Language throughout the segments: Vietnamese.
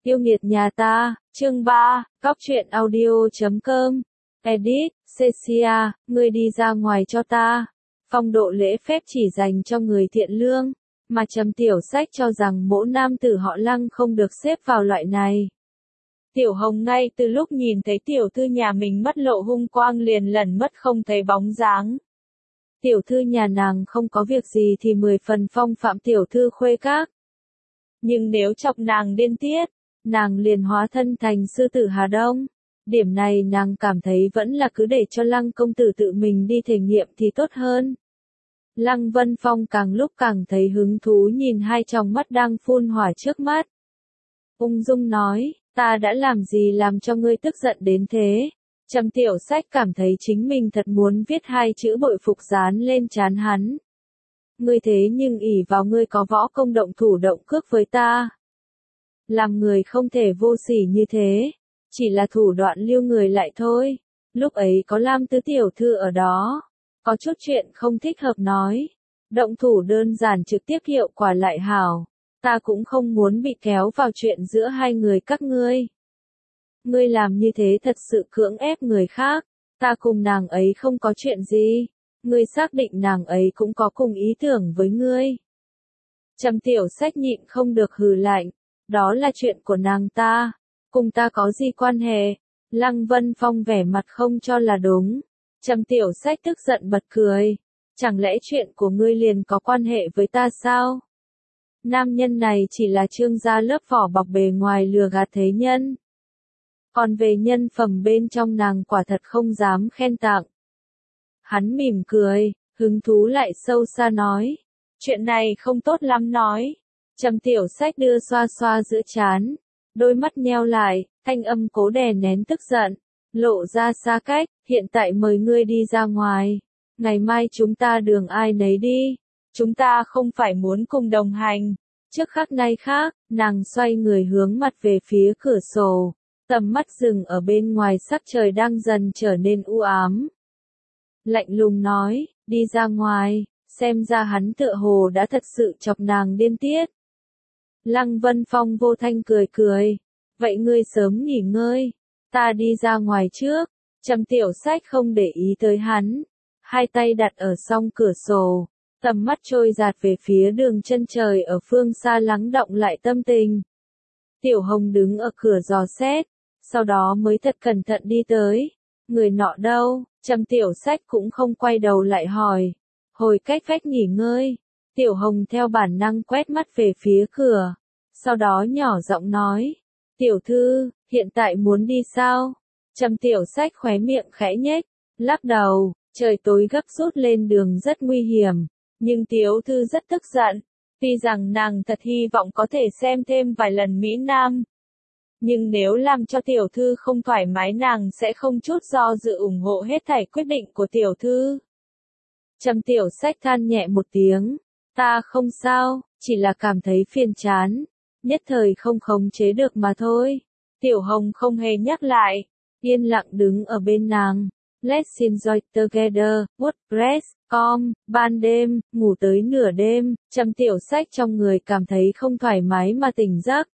Yêu nghiệt nhà ta, chương 3, Cóc truyện audio.com. Edit, Cecia, ngươi đi ra ngoài cho ta. Phong độ lễ phép chỉ dành cho người thiện lương, mà Trầm Tiểu Sách cho rằng mỗi nam tử họ Lăng không được xếp vào loại này. Tiểu Hồng ngay từ lúc nhìn thấy tiểu thư nhà mình mất lộ hung quang liền lẩn mất không thấy bóng dáng. Tiểu thư nhà nàng không có việc gì thì 10 phần phong phạm tiểu thư khuê các. Nhưng nếu chọc nàng điên tiết, nàng liền hóa thân thành sư tử Hà Đông. Điểm này nàng cảm thấy vẫn là cứ để cho Lăng công tử tự mình đi thể nghiệm thì tốt hơn. Lăng Vân Phong càng lúc càng thấy hứng thú nhìn hai tròng mắt đang phun hỏa trước mắt. Ung dung nói, ta đã làm gì làm cho ngươi tức giận đến thế? Trầm Tiểu Sách cảm thấy chính mình thật muốn viết hai chữ bội phục dán lên trán hắn. Ngươi thế nhưng ỷ vào ngươi có võ công động thủ động cước với ta. Làm người không thể vô sỉ như thế, chỉ là thủ đoạn lưu người lại thôi. Lúc ấy có Lam Tứ tiểu thư ở đó, có chút chuyện không thích hợp nói. Động thủ đơn giản trực tiếp hiệu quả lại hảo, ta cũng không muốn bị kéo vào chuyện giữa hai người các ngươi. Ngươi làm như thế thật sự cưỡng ép người khác, ta cùng nàng ấy không có chuyện gì, ngươi xác định nàng ấy cũng có cùng ý tưởng với ngươi. Trầm Tiểu Sách nhịn không được hừ lạnh, đó là chuyện của nàng ta, cùng ta có gì quan hệ? Lăng Vân Phong vẻ mặt không cho là đúng. Trầm Tiểu Sách tức giận bật cười, chẳng lẽ chuyện của ngươi liền có quan hệ với ta sao? Nam nhân này chỉ là trương gia lớp vỏ bọc bề ngoài lừa gạt thế nhân. Còn về nhân phẩm bên trong nàng quả thật không dám khen tặng. Hắn mỉm cười, hứng thú lại sâu xa nói, chuyện này không tốt lắm nói. Trầm Tiểu Sách đưa xoa xoa giữa trán, đôi mắt nheo lại, thanh âm cố đè nén tức giận, lộ ra xa cách, hiện tại mời ngươi đi ra ngoài, ngày mai chúng ta đường ai nấy đi, chúng ta không phải muốn cùng đồng hành. Trước khắc nay khác, nàng xoay người hướng mặt về phía cửa sổ, tầm mắt dừng ở bên ngoài sắc trời đang dần trở nên u ám. Lạnh lùng nói, đi ra ngoài, xem ra hắn tựa hồ đã thật sự chọc nàng điên tiết. Lăng Vân Phong vô thanh cười cười, vậy ngươi sớm nghỉ ngơi, ta đi ra ngoài trước. Trầm Tiểu Sách không để ý tới hắn, hai tay đặt ở song cửa sổ, tầm mắt trôi dạt về phía đường chân trời ở phương xa lắng động lại tâm tình. Tiểu Hồng đứng ở cửa dò xét, sau đó mới thật cẩn thận đi tới, người nọ đâu? Trầm Tiểu Sách cũng không quay đầu lại hỏi, hồi cách vách nghỉ ngơi. Tiểu Hồng theo bản năng quét mắt về phía cửa, sau đó nhỏ giọng nói, tiểu thư, hiện tại muốn đi sao? Trầm Tiểu Sách khóe miệng khẽ nhếch, lắc đầu, trời tối gấp rút lên đường rất nguy hiểm, nhưng tiểu thư rất tức giận, tuy rằng nàng thật hy vọng có thể xem thêm vài lần Mỹ Nam. Nhưng nếu làm cho tiểu thư không thoải mái nàng sẽ không chút do dự ủng hộ hết thảy quyết định của tiểu thư. Trầm Tiểu Sách than nhẹ một tiếng, ta không sao, chỉ là cảm thấy phiền chán, nhất thời không khống chế được mà thôi. Tiểu Hồng không hề nhắc lại, yên lặng đứng ở bên nàng. Let's enjoy together, WordPress.com, ban đêm, ngủ tới nửa đêm, Trầm Tiểu Sách trong người cảm thấy không thoải mái mà tỉnh giấc.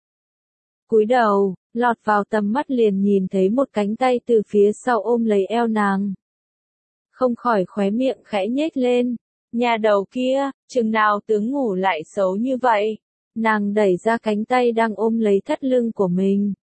Cúi đầu, lọt vào tầm mắt liền nhìn thấy một cánh tay từ phía sau ôm lấy eo nàng. Không khỏi khóe miệng khẽ nhếch lên, nhà đầu kia, chừng nào tướng ngủ lại xấu như vậy. Nàng đẩy ra cánh tay đang ôm lấy thắt lưng của mình.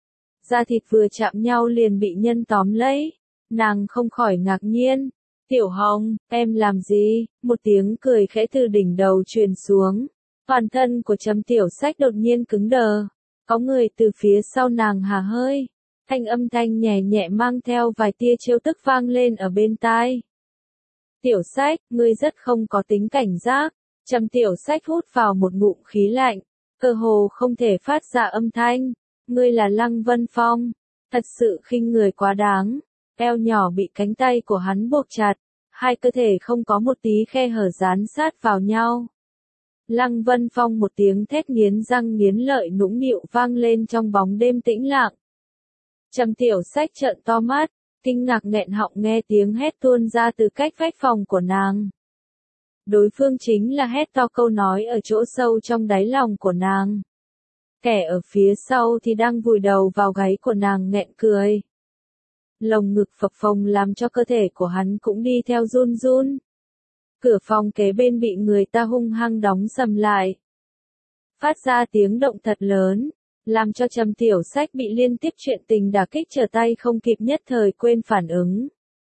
Da thịt vừa chạm nhau liền bị nhân tóm lấy, nàng không khỏi ngạc nhiên. Tiểu Hồng, em làm gì? Một tiếng cười khẽ từ đỉnh đầu truyền xuống. Toàn thân của Trầm Tiểu Sách đột nhiên cứng đờ. Có người từ phía sau nàng hả hơi. Âm thanh nhẹ nhẹ mang theo vài tia trêu tức vang lên ở bên tai. Tiểu Sách, ngươi rất không có tính cảnh giác. Trầm Tiểu Sách hút vào một ngụm khí lạnh, cơ hồ không thể phát ra âm thanh. Ngươi là Lăng Vân Phong, thật sự khinh người quá đáng. Eo nhỏ bị cánh tay của hắn buộc chặt, hai cơ thể không có một tí khe hở dán sát vào nhau. Lăng Vân Phong một tiếng thét nghiến răng nghiến lợi nũng nịu vang lên trong bóng đêm tĩnh lặng. Trầm Tiểu Sách trợn to mắt, kinh ngạc nghẹn họng nghe tiếng hét tuôn ra từ cách vách phòng của nàng. Đối phương chính là hét to câu nói ở chỗ sâu trong đáy lòng của nàng. kẻ ở phía sau thì đang vùi đầu vào gáy của nàng nghẹn cười. Lồng ngực phập phồng làm cho cơ thể của hắn cũng đi theo run run. Cửa phòng kế bên bị người ta hung hăng đóng sầm lại. Phát ra tiếng động thật lớn, làm cho Trầm Tiểu Sách bị liên tiếp chuyện tình đả kích trở tay không kịp, nhất thời quên phản ứng.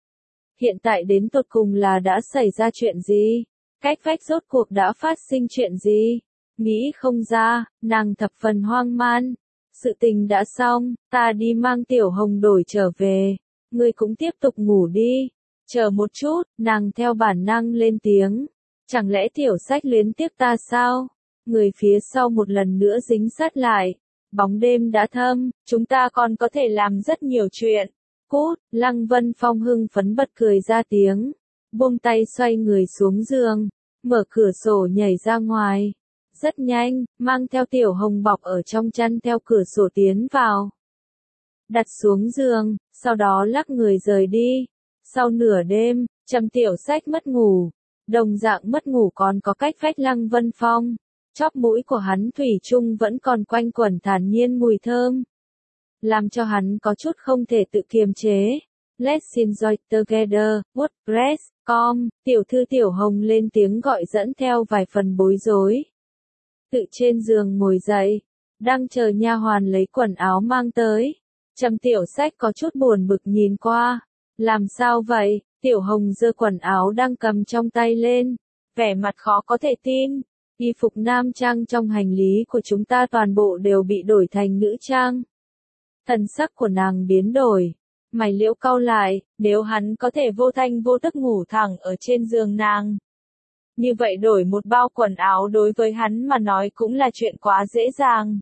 Hiện tại đến tột cùng là đã xảy ra chuyện gì? Cách vách rốt cuộc đã phát sinh chuyện gì? Nghĩ không ra, nàng thập phần hoang man. Sự tình đã xong, ta đi mang Tiểu Hồng đổi trở về. Ngươi cũng tiếp tục ngủ đi. Chờ một chút, nàng theo bản năng lên tiếng. Chẳng lẽ Tiểu Sách luyến tiếc ta sao? Người phía sau một lần nữa dính sát lại. Bóng đêm đã thâm, chúng ta còn có thể làm rất nhiều chuyện. Cút, Lăng Vân Phong hưng phấn bật cười ra tiếng. Buông tay xoay người xuống giường, mở cửa sổ nhảy ra ngoài. Rất nhanh, mang theo Tiểu Hồng bọc ở trong chăn theo cửa sổ tiến vào. Đặt xuống giường, sau đó lắc người rời đi. Sau nửa đêm, Trầm Tiểu Sách mất ngủ. Đồng dạng mất ngủ còn có cách vách Lăng Vân Phong. Chóp mũi của hắn thủy chung vẫn còn quanh quẩn thản nhiên mùi thơm. Làm cho hắn có chút không thể tự kiềm chế. Let's enjoy together, WordPress.com, tiểu thư Tiểu Hồng lên tiếng gọi dẫn theo vài phần bối rối. Tự trên giường ngồi dậy, đang chờ nha hoàn lấy quần áo mang tới. Trầm Tiểu Sách có chút buồn bực nhìn qua. Làm sao vậy? Tiểu Hồng giơ quần áo đang cầm trong tay lên. Vẻ mặt khó có thể tin. Y phục nam trang trong hành lý của chúng ta toàn bộ đều bị đổi thành nữ trang. Thần sắc của nàng biến đổi. Mày liễu cau lại, nếu hắn có thể vô thanh vô tức ngủ thẳng ở trên giường nàng. Như vậy đổi một bao quần áo đối với hắn mà nói cũng là chuyện quá dễ dàng.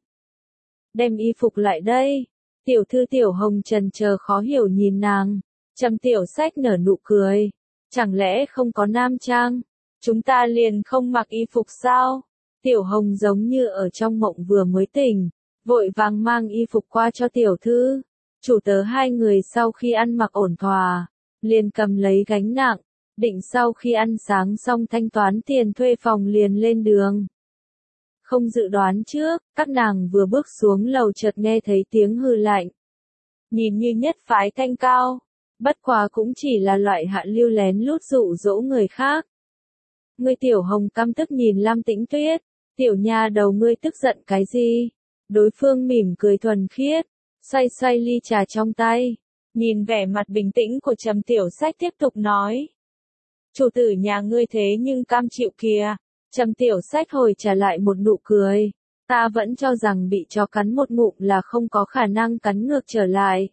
Đem y phục lại đây. Tiểu thư Tiểu Hồng chần chờ khó hiểu nhìn nàng. Trầm Tiểu Sách nở nụ cười. Chẳng lẽ không có nam trang? Chúng ta liền không mặc y phục sao? Tiểu Hồng giống như ở trong mộng vừa mới tỉnh, vội vàng mang y phục qua cho tiểu thư. Chủ tớ hai người sau khi ăn mặc ổn thỏa, liền cầm lấy gánh nặng, định sau khi ăn sáng xong thanh toán tiền thuê phòng liền lên đường. Không dự đoán trước, các nàng vừa bước xuống lầu chợt nghe thấy tiếng hừ lạnh. Nhìn như nhất phái thanh cao, bất quá cũng chỉ là loại hạ lưu lén lút dụ dỗ người khác. Ngươi Tiểu Hồng căm tức nhìn Lam Tĩnh Tuyết, tiểu nha đầu ngươi tức giận cái gì? Đối phương mỉm cười thuần khiết, xoay xoay ly trà trong tay, nhìn vẻ mặt bình tĩnh của Trầm Tiểu Sách tiếp tục nói. Chủ tử nhà ngươi thế nhưng cam chịu kìa. Trầm Tiểu Sách hồi trả lại một nụ cười. Ta vẫn cho rằng bị chó cắn một ngụm là không có khả năng cắn ngược trở lại.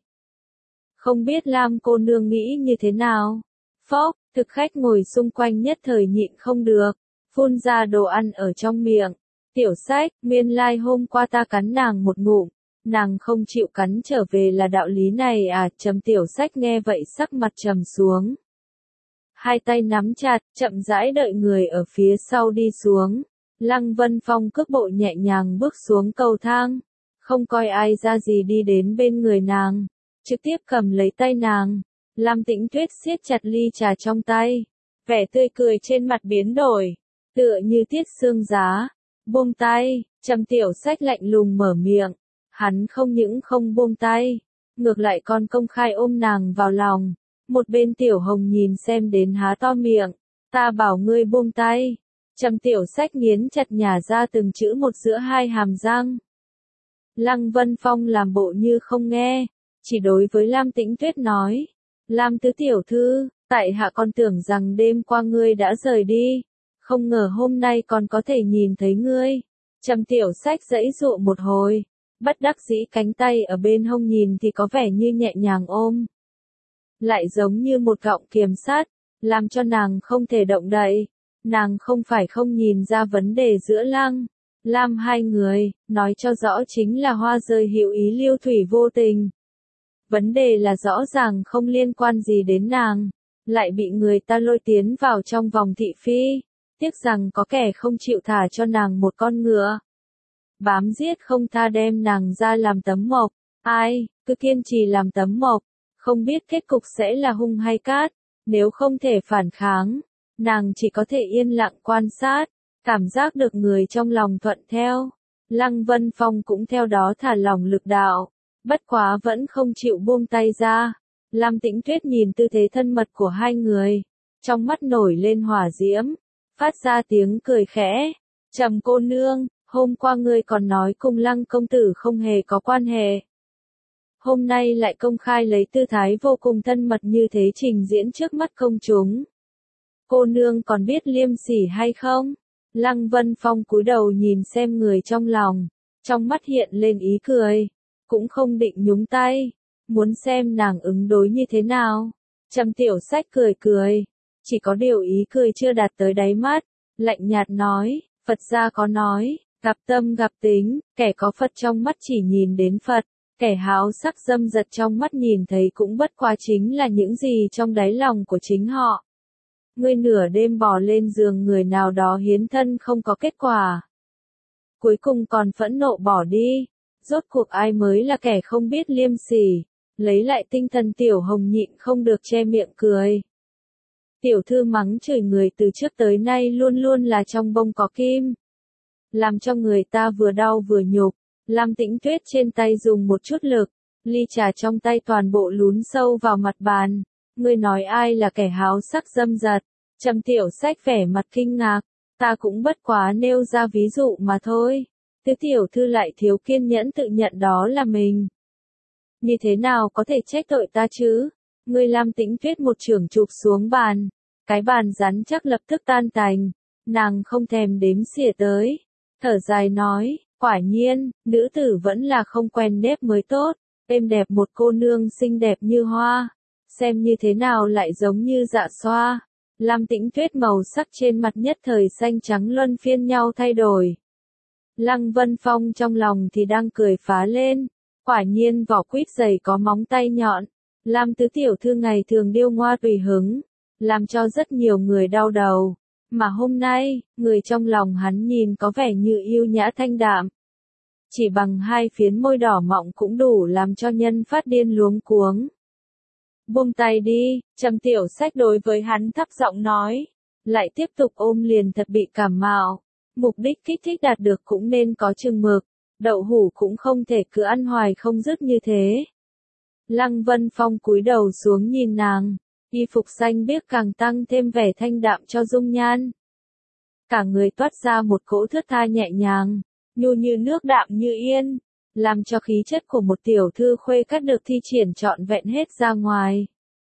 Không biết Lam cô nương nghĩ như thế nào? Phốc, thực khách ngồi xung quanh nhất thời nhịn không được, phun ra đồ ăn ở trong miệng. Tiểu Sách, nguyên lai hôm qua ta cắn nàng một ngụm, nàng không chịu cắn trở về là đạo lý này à? Trầm Tiểu Sách nghe vậy sắc mặt trầm xuống. Hai tay nắm chặt, chậm rãi đợi người ở phía sau đi xuống. Lăng Vân Phong cước bộ nhẹ nhàng bước xuống cầu thang, không coi ai ra gì đi đến bên người nàng, trực tiếp cầm lấy tay nàng. Lam Tĩnh Tuyết siết chặt ly trà trong tay, vẻ tươi cười trên mặt biến đổi, tựa như tiết xương giá. Buông tay, Trầm Tiểu Sách lạnh lùng mở miệng, hắn không những không buông tay, ngược lại còn công khai ôm nàng vào lòng. Một bên Tiểu Hồng nhìn xem đến há to miệng, ta bảo ngươi buông tay. Trầm Tiểu Sách nghiến chặt nhả ra từng chữ một giữa hai hàm răng. Lăng Vân Phong làm bộ như không nghe, chỉ đối với Lam Tĩnh Tuyết nói. Lam tứ tiểu thư, tại hạ còn tưởng rằng đêm qua ngươi đã rời đi, không ngờ hôm nay còn có thể nhìn thấy ngươi. Trầm Tiểu Sách giãy giụa một hồi, bất đắc dĩ cánh tay ở bên hông nhìn thì có vẻ như nhẹ nhàng ôm, lại giống như một gọng kiềm sắt, làm cho nàng không thể động đậy. Nàng không phải không nhìn ra vấn đề giữa Lam hai người, nói cho rõ chính là hoa rơi hữu ý lưu thủy vô tình. Vấn đề là rõ ràng không liên quan gì đến nàng, lại bị người ta lôi tiến vào trong vòng thị phi, tiếc rằng có kẻ không chịu thả cho nàng một con ngựa. Bám giết không tha đem nàng ra làm tấm mộc, ai, cứ kiên trì làm tấm mộc, không biết kết cục sẽ là hung hay cát, nếu không thể phản kháng, nàng chỉ có thể yên lặng quan sát, cảm giác được người trong lòng thuận theo. Lăng Vân Phong cũng theo đó thả lỏng lực đạo, bất quá vẫn không chịu buông tay ra. Lam Tĩnh Tuyết nhìn tư thế thân mật của hai người, trong mắt nổi lên hỏa diễm, phát ra tiếng cười khẽ. Trầm cô nương, hôm qua ngươi còn nói cùng Lăng công tử không hề có quan hệ. Hôm nay lại công khai lấy tư thái vô cùng thân mật như thế trình diễn trước mắt công chúng. Cô nương còn biết liêm sỉ hay không? Lăng Vân Phong cúi đầu nhìn xem người trong lòng, trong mắt hiện lên ý cười, cũng không định nhúng tay, muốn xem nàng ứng đối như thế nào. Trầm Tiểu Sách cười cười, chỉ có điều ý cười chưa đạt tới đáy mắt, lạnh nhạt nói, Phật gia có nói, gặp tâm gặp tính, kẻ có Phật trong mắt chỉ nhìn đến Phật, kẻ háo sắc dâm dật trong mắt nhìn thấy cũng bất quá chính là những gì trong đáy lòng của chính họ. Ngươi nửa đêm bò lên giường người nào đó hiến thân không có kết quả. Cuối cùng còn phẫn nộ bỏ đi. Rốt cuộc ai mới là kẻ không biết liêm sỉ. Lấy lại tinh thần Tiểu Hồng nhịn không được che miệng cười. Tiểu thư mắng chửi người từ trước tới nay luôn luôn là trong bông có kim. Làm cho người ta vừa đau vừa nhục. Lam Tĩnh Tuyết trên tay dùng một chút lực. Ly trà trong tay toàn bộ lún sâu vào mặt bàn. Ngươi nói ai là kẻ háo sắc dâm dật? Trầm Tiểu Sách vẻ mặt kinh ngạc, ta cũng bất quá nêu ra ví dụ mà thôi. Tứ tiểu thư lại thiếu kiên nhẫn tự nhận đó là mình. Như thế nào có thể trách tội ta chứ? Ngươi Lam Tĩnh Tuyết một chưởng chụp xuống bàn, cái bàn rắn chắc lập tức tan tành, nàng không thèm đếm xỉa tới, thở dài nói, quả nhiên, nữ tử vẫn là không quen nếp mới tốt, êm đẹp một cô nương xinh đẹp như hoa, xem như thế nào lại giống như dạ xoa. Lam Tĩnh Tuyết màu sắc trên mặt nhất thời xanh trắng luân phiên nhau thay đổi. Lăng Vân Phong trong lòng thì đang cười phá lên, quả nhiên vỏ quýt dày có móng tay nhọn. Lam tứ tiểu thư ngày thường điêu ngoa tùy hứng, làm cho rất nhiều người đau đầu, mà hôm nay, người trong lòng hắn nhìn có vẻ như yêu nhã thanh đạm. Chỉ bằng hai phiến môi đỏ mọng cũng đủ làm cho nhân phát điên luống cuống. Buông tay đi, Trầm Tiểu Sách đối với hắn thấp giọng nói, lại tiếp tục ôm liền thật bị cảm mạo, mục đích kích thích đạt được cũng nên có chừng mực, đậu hũ cũng không thể cứ ăn hoài không dứt như thế. Lăng Vân Phong cúi đầu xuống nhìn nàng, y phục xanh biếc càng tăng thêm vẻ thanh đạm cho dung nhan. Cả người toát ra một cỗ thướt tha nhẹ nhàng, nhu như nước đạm như yên, làm cho khí chất của một tiểu thư khuê các được thi triển trọn vẹn hết ra ngoài.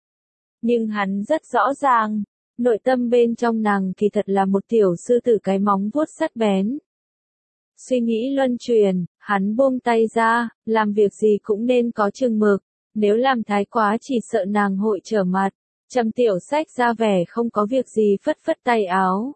Nhưng hắn rất rõ ràng, nội tâm bên trong nàng kỳ thật là một tiểu sư tử cái móng vuốt sắc bén. Suy nghĩ luân chuyển, hắn buông tay ra, làm việc gì cũng nên có chừng mực, nếu làm thái quá chỉ sợ nàng hội trở mặt. Trầm Tiểu Sách ra vẻ không có việc gì phất phất tay áo,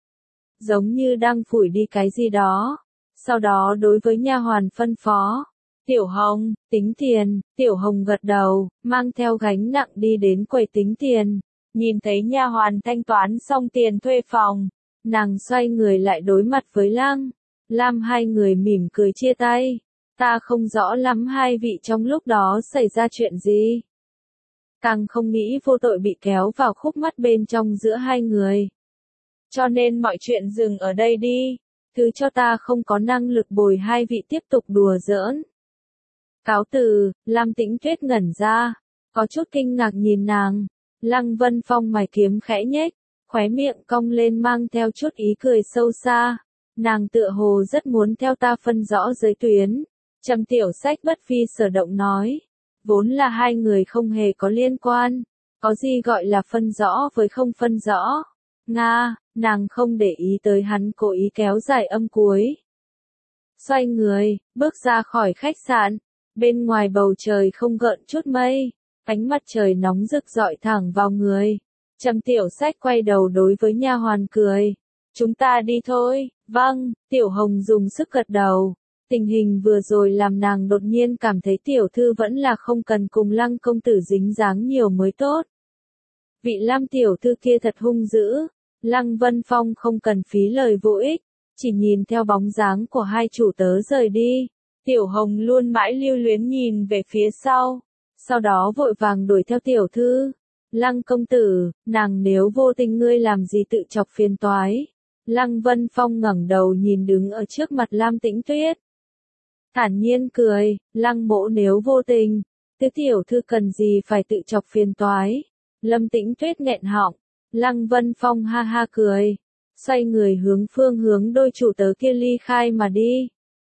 giống như đang phủi đi cái gì đó. Sau đó đối với nha hoàn phân phó, Tiểu Hồng, tính tiền. Tiểu Hồng gật đầu, mang theo gánh nặng đi đến quầy tính tiền. Nhìn thấy nha hoàn thanh toán xong tiền thuê phòng, nàng xoay người lại đối mặt với Lăng Lam, hai người mỉm cười chia tay. Ta không rõ lắm hai vị trong lúc đó xảy ra chuyện gì. Càng không nghĩ vô tội bị kéo vào khúc mắc bên trong giữa hai người. Cho nên mọi chuyện dừng ở đây đi. Thứ cho ta không có năng lực bồi hai vị tiếp tục đùa giỡn. Cáo từ. Lam Tĩnh Tuyết ngẩn ra, có chút kinh ngạc nhìn nàng. Lăng Vân Phong mày kiếm khẽ nhếch, khóe miệng cong lên mang theo chút ý cười sâu xa. Nàng tựa hồ rất muốn theo ta phân rõ giới tuyến. Trầm Tiểu Sách bất phi sở động nói, vốn là hai người không hề có liên quan, có gì gọi là phân rõ với không phân rõ. Nga, nàng không để ý tới hắn cố ý kéo dài âm cuối. Xoay người, bước ra khỏi khách sạn, bên ngoài bầu trời không gợn chút mây, ánh mặt trời nóng rực rọi thẳng vào người. Trầm Tiểu Sách quay đầu đối với nha hoàn cười, chúng ta đi thôi. Vâng. Tiểu Hồng dùng sức gật đầu. Tình hình vừa rồi làm nàng đột nhiên cảm thấy tiểu thư vẫn là không cần cùng Lăng công tử dính dáng nhiều mới tốt. Vị Lam tiểu thư kia thật hung dữ. Lăng Vân Phong không cần phí lời vô ích, chỉ nhìn theo bóng dáng của hai chủ tớ rời đi. Tiểu Hồng luôn mãi lưu luyến nhìn về phía sau đó vội vàng đuổi theo tiểu thư. Lăng công tử, nàng nếu vô tình ngươi làm gì tự chọc phiền toái. Lăng Vân Phong ngẩng đầu nhìn đứng ở trước mặt Lam Tĩnh Tuyết. thản nhiên cười, Lăng mỗ nếu vô tình, tứ tiểu thư cần gì phải tự chọc phiền toái. Lâm Tĩnh Tuyết nghẹn họng, Lăng Vân Phong ha ha cười, xoay người hướng phương hướng đôi chủ tớ kia ly khai mà đi.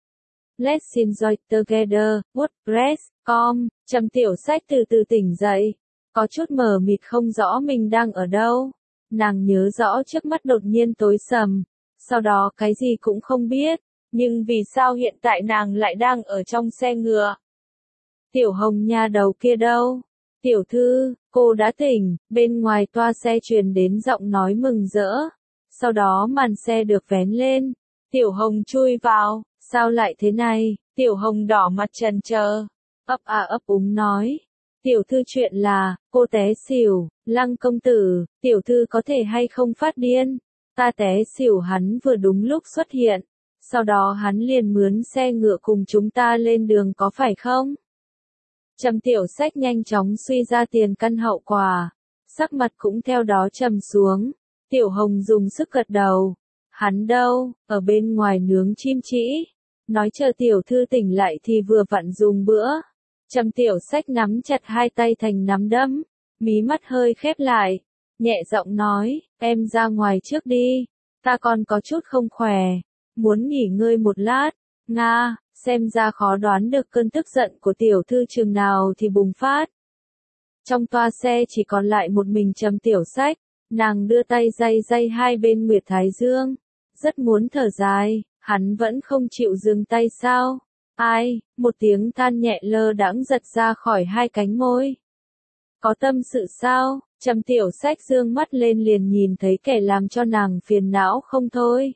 Let's enjoy together, WordPress.com, Trầm Tiểu Sách từ từ tỉnh dậy, có chút mờ mịt không rõ mình đang ở đâu. Nàng nhớ rõ trước mắt đột nhiên tối sầm, sau đó cái gì cũng không biết, nhưng vì sao hiện tại nàng lại đang ở trong xe ngựa? Tiểu Hồng nha đầu kia đâu? Tiểu thư, cô đã tỉnh, bên ngoài toa xe truyền đến giọng nói mừng rỡ. Sau đó màn xe được vén lên, Tiểu Hồng chui vào, sao lại thế này? Tiểu Hồng đỏ mặt trần chờ, ấp a ấp úng nói. Tiểu thư chuyện là, cô té xỉu, Lăng công tử, tiểu thư có thể hay không phát điên? Ta té xỉu hắn vừa đúng lúc xuất hiện, sau đó hắn liền mướn xe ngựa cùng chúng ta lên đường có phải không? Trầm Tiểu Sách nhanh chóng suy ra tiền căn hậu quả, sắc mặt cũng theo đó trầm xuống. Tiểu Hồng dùng sức gật đầu. Hắn đâu, ở bên ngoài nướng chim chỉ. Nói chờ tiểu thư tỉnh lại thì vừa vặn dùng bữa. Trầm Tiểu Sách nắm chặt hai tay thành nắm đấm, mí mắt hơi khép lại, nhẹ giọng nói, em ra ngoài trước đi, ta còn có chút không khỏe, muốn nghỉ ngơi một lát. Nga, xem ra khó đoán được cơn tức giận của tiểu thư chừng nào thì bùng phát. Trong toa xe chỉ còn lại một mình Trầm Tiểu Sách, nàng đưa tay day hai bên nguyệt thái dương, rất muốn thở dài, hắn vẫn không chịu dừng tay sao? Ai, một tiếng than nhẹ lơ đãng giật ra khỏi hai cánh môi. Có tâm sự sao? Trầm Tiểu Sách dương mắt lên liền nhìn thấy kẻ làm cho nàng phiền não không thôi.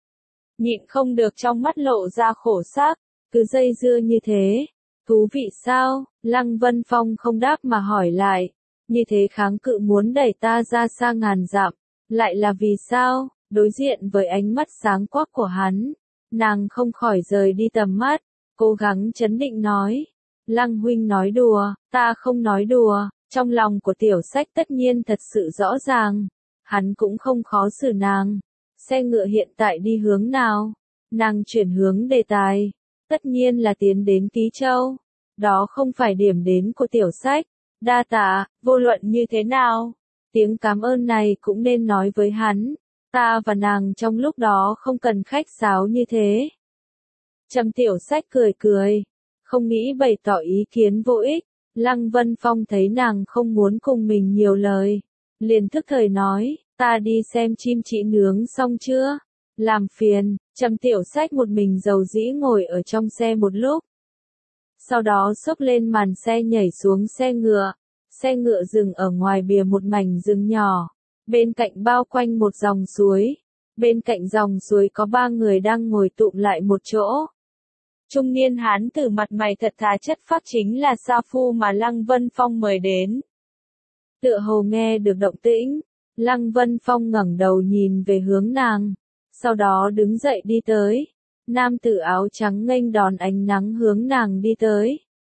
Nhịn không được trong mắt lộ ra khổ xác, cứ dây dưa như thế. Thú vị sao? Lăng Vân Phong không đáp mà hỏi lại. Như thế kháng cự muốn đẩy ta ra xa ngàn dặm, lại là vì sao? Đối diện với ánh mắt sáng quắc của hắn, nàng không khỏi rời đi tầm mắt, cố gắng trấn định nói. Lăng huynh nói đùa, ta không nói đùa. Trong lòng của Tiểu Sách tất nhiên thật sự rõ ràng, hắn cũng không khó xử nàng. Xe ngựa hiện tại đi hướng nào? Nàng chuyển hướng đề tài, tất nhiên là tiến đến Ký Châu. Đó không phải điểm đến của Tiểu Sách. Đa tạ, vô luận như thế nào, tiếng cảm ơn này cũng nên nói với hắn. Ta và nàng trong lúc đó không cần khách sáo như thế. Trầm Tiểu Sách cười cười, không nghĩ bày tỏ ý kiến vô ích. Lăng Vân Phong thấy nàng không muốn cùng mình nhiều lời, liền thức thời nói, ta đi xem chim chỉ nướng xong chưa? Làm phiền. Trầm Tiểu Sách một mình dầu dĩ ngồi ở trong xe một lúc. Sau đó xốc lên màn xe nhảy xuống xe ngựa. Xe ngựa dừng ở ngoài bìa một mảnh rừng nhỏ, bên cạnh bao quanh một dòng suối. Bên cạnh dòng suối có ba người đang ngồi tụm lại một chỗ. Trung niên hán tử mặt mày thật thà chất phác chính là Sa Phu mà Lăng Vân Phong mời đến. Tựa hồ nghe được động tĩnh, Lăng Vân Phong ngẩng đầu nhìn về hướng nàng, sau đó đứng dậy đi tới. Nam tử áo trắng nghênh đón ánh nắng hướng nàng đi tới.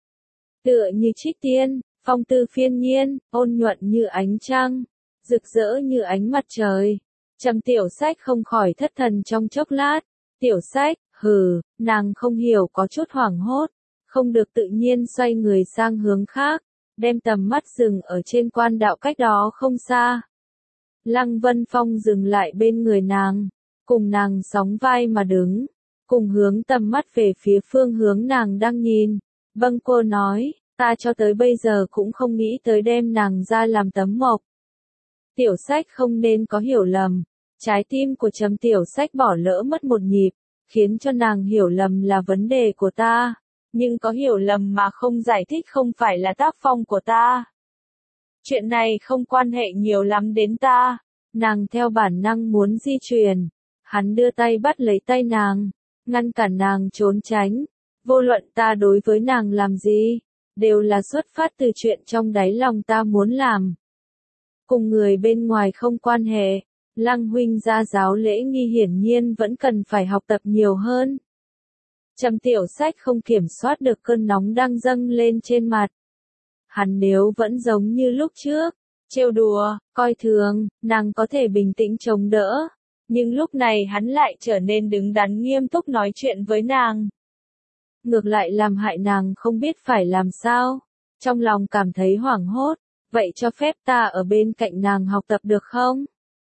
Tựa như trích tiên, phong tư phiên nhiên, ôn nhuận như ánh trăng, rực rỡ như ánh mặt trời. Trầm Tiểu Sách không khỏi thất thần trong chốc lát. Tiểu Sách, hừ, nàng không hiểu có chút hoảng hốt, không được tự nhiên xoay người sang hướng khác, đem tầm mắt dừng ở trên quan đạo cách đó không xa. Lăng Vân Phong dừng lại bên người nàng, cùng nàng sóng vai mà đứng, cùng hướng tầm mắt về phía phương hướng nàng đang nhìn. Vâng, cô nói, ta cho tới bây giờ cũng không nghĩ tới đem nàng ra làm tấm mộc. Tiểu Sách không nên có hiểu lầm, trái tim của Trầm Tiểu Sách bỏ lỡ mất một nhịp, khiến cho nàng hiểu lầm là vấn đề của ta, nhưng có hiểu lầm mà không giải thích không phải là tác phong của ta. Chuyện này không quan hệ nhiều lắm đến ta. Nàng theo bản năng muốn di chuyển, hắn đưa tay bắt lấy tay nàng, ngăn cản nàng trốn tránh. Vô luận ta đối với nàng làm gì, đều là xuất phát từ chuyện trong đáy lòng ta muốn làm. Cùng người bên ngoài không quan hệ. Lăng huynh gia giáo lễ nghi hiển nhiên vẫn cần phải học tập nhiều hơn. Trầm Tiểu Sách không kiểm soát được cơn nóng đang dâng lên trên mặt. Hắn nếu vẫn giống như lúc trước, trêu đùa, coi thường, nàng có thể bình tĩnh chống đỡ. Nhưng lúc này hắn lại trở nên đứng đắn nghiêm túc nói chuyện với nàng. ngược lại làm hại nàng không biết phải làm sao. Trong lòng cảm thấy hoảng hốt, vậy cho phép ta ở bên cạnh nàng học tập được không?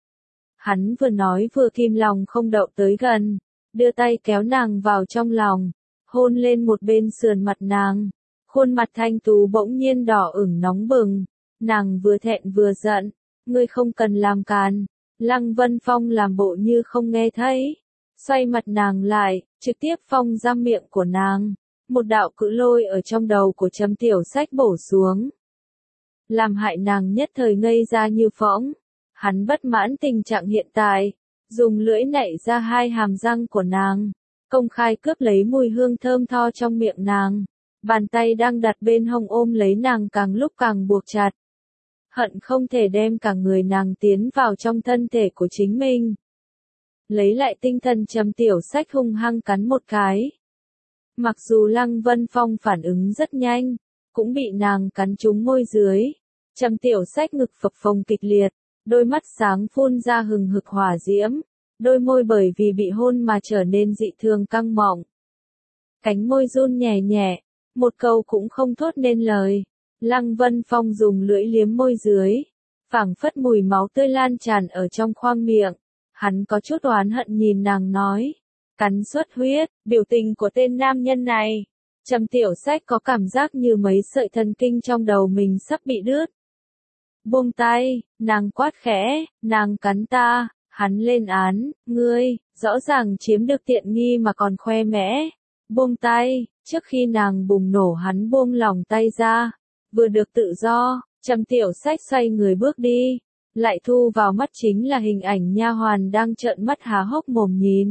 Hắn vừa nói vừa kìm lòng không đậu tới gần, đưa tay kéo nàng vào trong lòng, hôn lên một bên sườn mặt nàng. Khuôn mặt thanh tú bỗng nhiên đỏ ửng nóng bừng, nàng vừa thẹn vừa giận, ngươi không cần làm càn. Lăng Vân Phong làm bộ như không nghe thấy, xoay mặt nàng lại, trực tiếp phong ra miệng của nàng. Một đạo cự lôi ở trong đầu của Trầm Tiểu Sách bổ xuống, làm hại nàng nhất thời ngây ra như phỗng. Hắn bất mãn tình trạng hiện tại, dùng lưỡi nạy ra hai hàm răng của nàng, công khai cướp lấy mùi hương thơm tho trong miệng nàng. Bàn tay đang đặt bên hông ôm lấy nàng càng lúc càng buộc chặt. Hận không thể đem cả người nàng tiến vào trong thân thể của chính mình. Lấy lại tinh thần Trầm Tiểu Sách hung hăng cắn một cái. Mặc dù Lăng Vân Phong phản ứng rất nhanh, cũng bị nàng cắn trúng môi dưới. Trầm Tiểu Sách ngực phập phồng kịch liệt, đôi mắt sáng phun ra hừng hực hỏa diễm, đôi môi bởi vì bị hôn mà trở nên dị thường căng mọng. Cánh môi run nhẹ nhẹ, một câu cũng không thốt nên lời. Lăng Vân Phong dùng lưỡi liếm môi dưới, phảng phất mùi máu tươi lan tràn ở trong khoang miệng. Hắn có chút oán hận nhìn nàng nói, cắn xuất huyết. Biểu tình của tên nam nhân này, Trầm Tiểu Sách có cảm giác như mấy sợi thần kinh trong đầu mình sắp bị đứt. Buông tay, nàng quát khẽ, nàng cắn ta. Hắn lên án, ngươi, rõ ràng chiếm được tiện nghi mà còn khoe mẽ. Buông tay. Trước khi nàng bùng nổ hắn buông lòng tay ra, vừa được tự do, Trầm Tiểu Sách xoay người bước đi, lại thu vào mắt chính là hình ảnh nha hoàn đang trợn mắt há hốc mồm nhìn.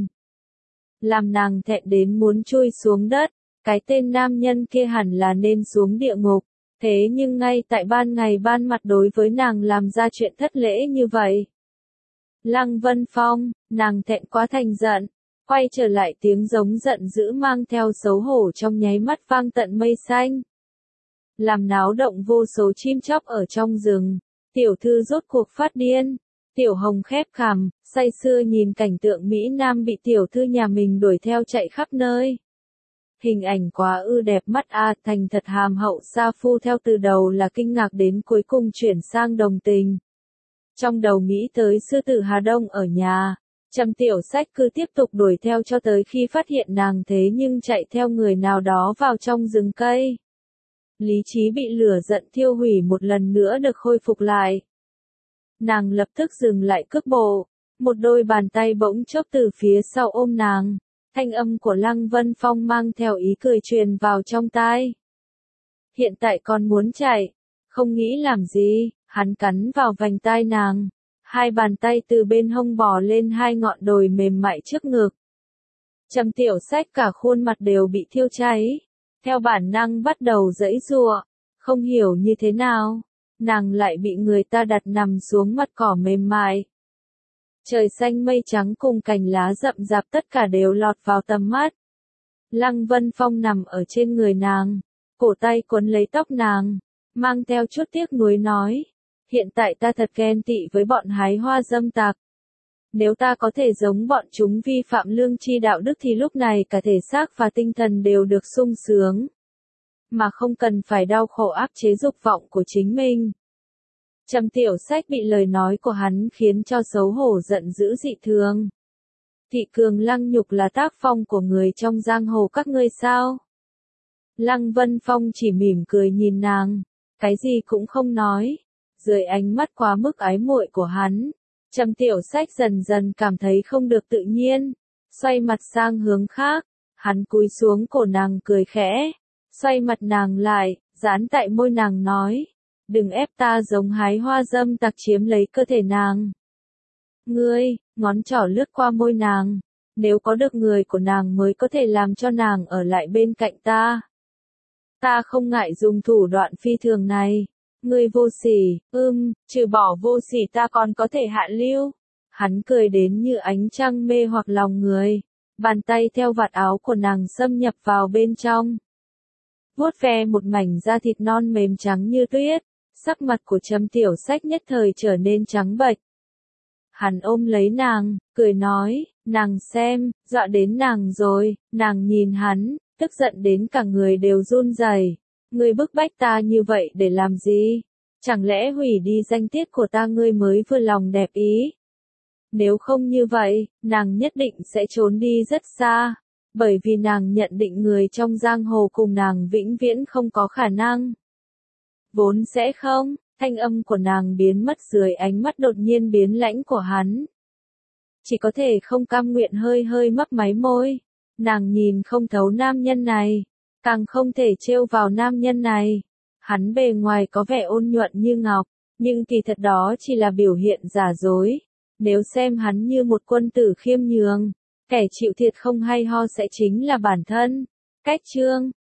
Làm nàng thẹn đến muốn chui xuống đất, cái tên nam nhân kia hẳn là nên xuống địa ngục, thế nhưng ngay tại ban ngày ban mặt đối với nàng làm ra chuyện thất lễ như vậy. Lăng Vân Phong, nàng thẹn quá thành giận. Quay trở lại tiếng giống giận dữ mang theo xấu hổ trong nháy mắt vang tận mây xanh. Làm náo động vô số chim chóc ở trong rừng, tiểu thư rốt cuộc phát điên. Tiểu Hồng khép cằm, say sưa nhìn cảnh tượng Mỹ Nam bị tiểu thư nhà mình đuổi theo chạy khắp nơi. Hình ảnh quá ư đẹp mắt a, thành thật hàm hậu sa phu theo từ đầu là kinh ngạc đến cuối cùng chuyển sang đồng tình. Trong đầu nghĩ tới sư tử Hà Đông ở nhà. Trầm Tiểu Sách cứ tiếp tục đuổi theo cho tới khi phát hiện nàng thế nhưng chạy theo người nào đó vào trong rừng cây. Lý trí bị lửa giận thiêu hủy một lần nữa được khôi phục lại. Nàng lập tức dừng lại cước bộ, một đôi bàn tay bỗng chốc từ phía sau ôm nàng. Thanh âm của Lăng Vân Phong mang theo ý cười truyền vào trong tai. Hiện tại còn muốn chạy, không nghĩ làm gì, hắn cắn vào vành tai nàng. Hai bàn tay từ bên hông bò lên hai ngọn đồi mềm mại trước ngực. Trầm Tiểu Sách cả khuôn mặt đều bị thiêu cháy. Theo bản năng bắt đầu giãy giụa, không hiểu như thế nào, nàng lại bị người ta đặt nằm xuống mặt cỏ mềm mại. Trời xanh mây trắng cùng cành lá rậm rạp tất cả đều lọt vào tầm mắt. Lăng Vân Phong nằm ở trên người nàng, cổ tay quấn lấy tóc nàng, mang theo chút tiếc nuối nói. Hiện tại ta thật ghen tị với bọn hái hoa dâm tặc. Nếu ta có thể giống bọn chúng vi phạm lương tri đạo đức thì lúc này cả thể xác và tinh thần đều được sung sướng. Mà không cần phải đau khổ áp chế dục vọng của chính mình. Trầm Tiểu Sách bị lời nói của hắn khiến cho xấu hổ giận dữ dị thường. Thị cường lăng nhục là tác phong của người trong giang hồ các ngươi sao? Lăng Vân Phong chỉ mỉm cười nhìn nàng, cái gì cũng không nói. Dưới ánh mắt quá mức ái muội của hắn, Trầm Tiểu Sách dần dần cảm thấy không được tự nhiên, xoay mặt sang hướng khác, hắn cúi xuống cổ nàng cười khẽ, xoay mặt nàng lại, dán tại môi nàng nói, đừng ép ta giống hái hoa dâm tặc chiếm lấy cơ thể nàng. Ngươi, ngón trỏ lướt qua môi nàng, nếu có được người của nàng mới có thể làm cho nàng ở lại bên cạnh ta. Ta không ngại dùng thủ đoạn phi thường này. Ngươi vô sỉ, trừ bỏ vô sỉ ta còn có thể hạ lưu. Hắn cười đến như ánh trăng mê hoặc lòng người. Bàn tay theo vạt áo của nàng xâm nhập vào bên trong. Vuốt ve một mảnh da thịt non mềm trắng như tuyết. Sắc mặt của Trầm Tiểu Sách nhất thời trở nên trắng bệch. Hắn ôm lấy nàng, cười nói, nàng xem, dọa đến nàng rồi. Nàng nhìn hắn, tức giận đến cả người đều run rẩy. Ngươi bức bách ta như vậy để làm gì? Chẳng lẽ hủy đi danh tiết của ta ngươi mới vừa lòng đẹp ý? Nếu không như vậy, nàng nhất định sẽ trốn đi rất xa, bởi vì nàng nhận định người trong giang hồ cùng nàng vĩnh viễn không có khả năng. Vốn sẽ không, thanh âm của nàng biến mất dưới ánh mắt đột nhiên biến lãnh của hắn. Chỉ có thể không cam nguyện hơi hơi mấp máy môi. Nàng nhìn không thấu nam nhân này, càng không thể trêu vào nam nhân này. Hắn bề ngoài có vẻ ôn nhuận như ngọc, nhưng kỳ thật đó chỉ là biểu hiện giả dối. Nếu xem hắn như một quân tử khiêm nhường, kẻ chịu thiệt không hay ho sẽ chính là bản thân. Cách chương